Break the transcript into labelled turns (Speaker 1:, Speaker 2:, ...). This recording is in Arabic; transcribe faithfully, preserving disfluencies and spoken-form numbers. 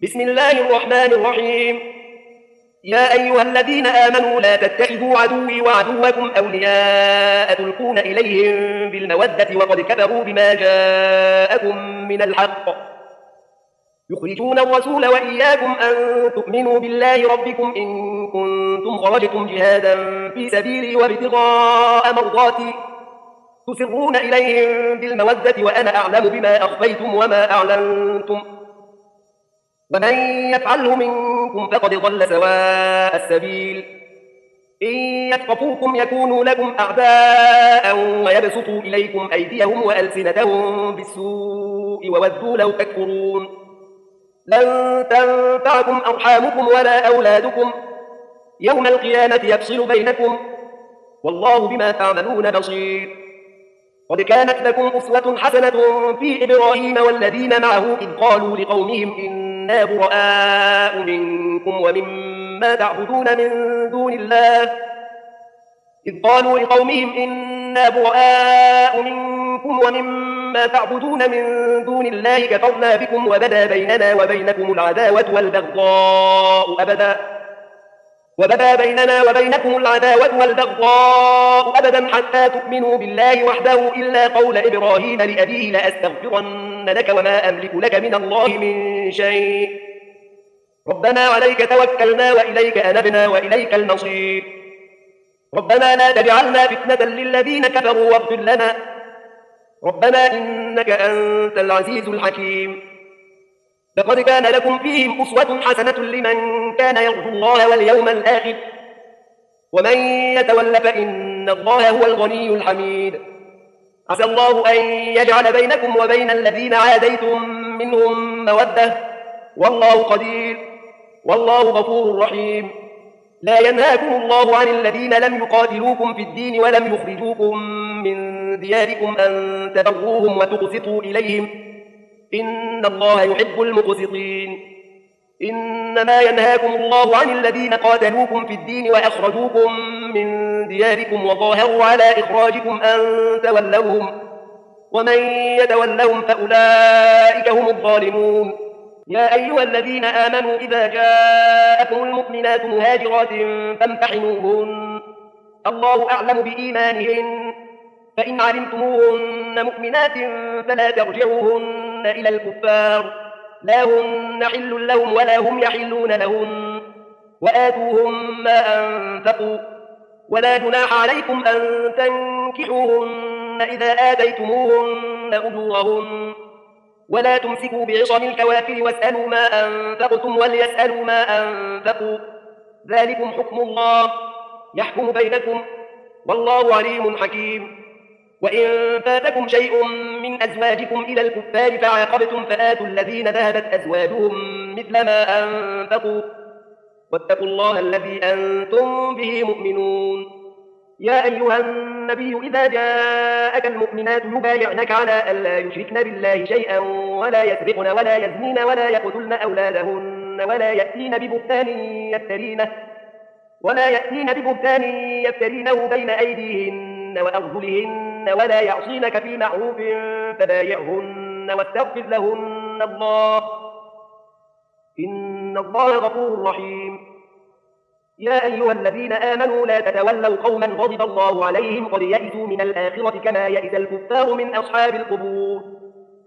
Speaker 1: بسم الله الرحمن الرحيم. يا أيها الذين آمنوا لا تتخذوا عدوي وعدوكم أولياء تلقون إليهم بالمودة وقد كفروا بما جاءكم من الحق يخرجون الرسول وإياكم أن تؤمنوا بالله ربكم إن كنتم خرجتم جهادا في سبيلي وابتغاء مرضاتي تسرون إليهم بالمودة وأنا أعلم بما أخفيتم وما أعلنتم ومن يفعله منكم فقد ضل سواء السبيل إن يثقفوكم يكونوا لكم أعداء ويبسطوا إليكم أيديهم وألسنتهم بالسوء وودوا لو تكفرون لن تنفعكم أرحامكم ولا أولادكم يوم القيامة يفصل بينكم والله بما تعملون بصير. قد كانت لكم أسوة حسنة في إبراهيم والذين معه إذ قالوا لقومهم إنا براء منكم ومما تعبدون من دون الله إذ قالوا لقومهم إنا براء منكم ومما تعبدون من دون الله كفرنا بكم وبدا بيننا وبينكم العداوة والبغضاء أبدا وبدا بيننا وبينكم العداوة والبغضاء أبدا حتى تؤمنوا بالله وحده إلا قول إبراهيم لأبيه لأستغفرن لك وما أملك لك من الله من شيء ربنا عليك توكلنا وإليك أنبنا وإليك المصير ربنا لا تجعلنا فتنة للذين كفروا واغفر لنا ربنا إنك أنت العزيز الحكيم. لقد كان لكم فيهم أسوة حسنة لمن كان يرجو الله واليوم الآخر ومن يتول فإن الله هو الغني الحميد. عسى الله أن يجعل بينكم وبين الذين عاديتم منهم مودة والله قدير والله غفور رحيم. لا ينهاكم الله عن الذين لم يقاتلوكم في الدين ولم يخرجوكم من دياركم أن تبروهم وتقسطوا إليهم إن الله يحب المقسطين. إنما ينهاكم الله عن الذين قاتلوكم في الدين وأخرجوكم من دياركم وظاهروا على إخراجكم أن تولوهم ومن يتولهم فأولئك هم الظالمون. يا أيها الذين آمنوا إذا جاءكم المؤمنات مهاجرات فامتحنوهن الله أعلم بإيمانهن فإن علمتموهن مؤمنات فلا ترجعوهن إلى الكفار لا هن حل لهم ولا هم يحلون لهن وآتوهم ما أنفقوا ولا جناح عليكم أن تنكحوهن إذا آتيتموهن أجورهن ولا تمسكوا بعصم الكوافر واسألوا ما أنفقتم وليسألوا ما أنفقوا ذلكم حكم الله يحكم بينكم والله عليم حكيم. وإن فاتكم شيء من أزواجكم إلى الكفار فعاقبتم فآتوا الذين ذهبت أزواجهم مثل ما أنفقوا واتقوا الله الذي أنتم به مؤمنون. يا أيها النبي إذا جاءك المؤمنات يبايعنك على ألا يشركن بالله شيئا ولا يسرقن ولا يزنين ولا يقتلن أولادهن ولا يأتين ببهتان يفترينه ولا يأتين ببهتان يفترينه بين أيديهن وأرجلهن ولا يعصينك في معروف فبايعهن واستغفر لهن الله إن الله غفور رحيم. يا أيها الذين آمنوا لا تتولوا قوما غضب الله عليهم قد يئسوا من الآخرة كما يئس الكفار من أصحاب القبور